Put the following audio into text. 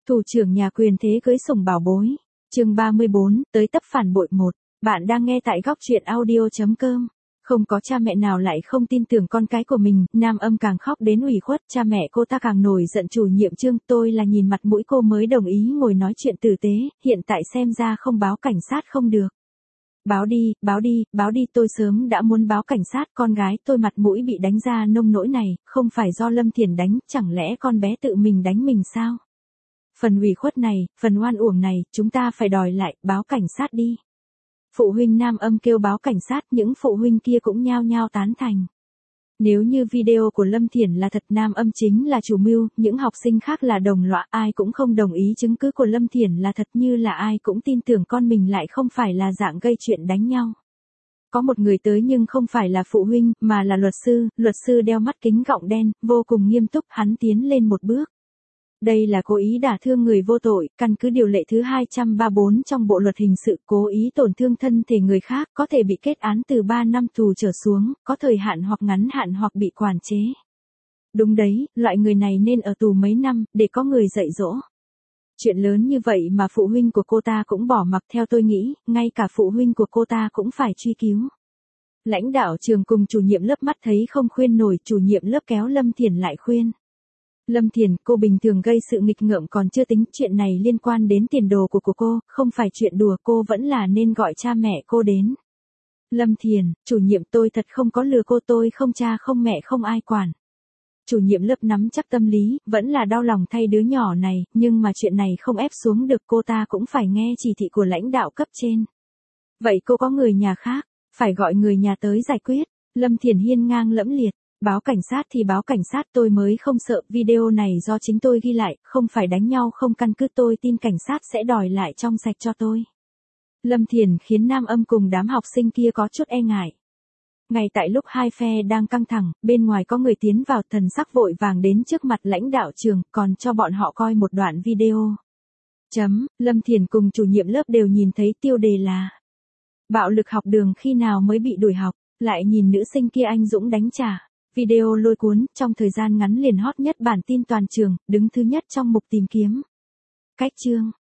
Thủ trưởng nhà quyền thế cưới sủng bảo bối. Chương 34, tới tấp phản bội 1. Bạn đang nghe tại góc truyện audio.com. Không có cha mẹ nào lại không tin tưởng con cái của mình, Nam Âm càng khóc đến ủy khuất, cha mẹ cô ta càng nổi giận. Chủ nhiệm Trương, tôi là nhìn mặt mũi cô mới đồng ý ngồi nói chuyện tử tế, hiện tại xem ra không báo cảnh sát không được. Báo đi, tôi sớm đã muốn báo cảnh sát, con gái tôi mặt mũi bị đánh ra nông nỗi này, không phải do Lâm Thiền đánh, chẳng lẽ con bé tự mình đánh mình sao? Phần ủy khuất này, phần oan uổng này, chúng ta phải đòi lại, báo cảnh sát đi. Phụ huynh Nam Âm kêu báo cảnh sát, những phụ huynh kia cũng nhao nhao tán thành. Nếu như video của Lâm Thiển là thật, Nam Âm chính là chủ mưu, những học sinh khác là đồng lõa, ai cũng không đồng ý chứng cứ của Lâm Thiển là thật, như là ai cũng tin tưởng con mình lại không phải là dạng gây chuyện đánh nhau. Có một người tới nhưng không phải là phụ huynh, mà là luật sư đeo mắt kính gọng đen, vô cùng nghiêm túc, hắn tiến lên một bước. Đây là cố ý đả thương người vô tội, căn cứ điều lệ thứ 234 trong Bộ luật hình sự, cố ý tổn thương thân thể người khác có thể bị kết án từ 3 năm tù trở xuống, có thời hạn hoặc ngắn hạn hoặc bị quản chế. Đúng đấy, loại người này nên ở tù mấy năm, để có người dạy dỗ. Chuyện lớn như vậy mà phụ huynh của cô ta cũng bỏ mặc, theo tôi nghĩ, ngay cả phụ huynh của cô ta cũng phải truy cứu. Lãnh đạo trường cùng chủ nhiệm lớp mắt thấy không khuyên nổi, chủ nhiệm lớp kéo Lâm Thiển lại khuyên. Lâm Thiển, cô bình thường gây sự nghịch ngợm còn chưa tính, chuyện này liên quan đến tiền đồ của cô, không phải chuyện đùa, cô vẫn là nên gọi cha mẹ cô đến. Lâm Thiển, chủ nhiệm, tôi thật không có lừa cô, tôi không cha không mẹ không ai quản. Chủ nhiệm lớp nắm chắc tâm lý, vẫn là đau lòng thay đứa nhỏ này, nhưng mà chuyện này không ép xuống được, cô ta cũng phải nghe chỉ thị của lãnh đạo cấp trên. Vậy cô có người nhà khác, phải gọi người nhà tới giải quyết. Lâm Thiển hiên ngang lẫm liệt. Báo cảnh sát thì báo cảnh sát, tôi mới không sợ, video này do chính tôi ghi lại, không phải đánh nhau không căn cứ, tôi tin cảnh sát sẽ đòi lại trong sạch cho tôi. Lâm Thiển khiến Nam Âm cùng đám học sinh kia có chút e ngại. Ngay tại lúc hai phe đang căng thẳng, bên ngoài có người tiến vào, thần sắc vội vàng đến trước mặt lãnh đạo trường, còn cho bọn họ coi một đoạn video. Lâm Thiển cùng chủ nhiệm lớp đều nhìn thấy tiêu đề là bạo lực học đường khi nào mới bị đuổi học, lại nhìn nữ sinh kia anh dũng đánh trả. Video lôi cuốn, trong thời gian ngắn liền hot nhất bản tin toàn trường, đứng thứ nhất trong mục tìm kiếm. Cách chương,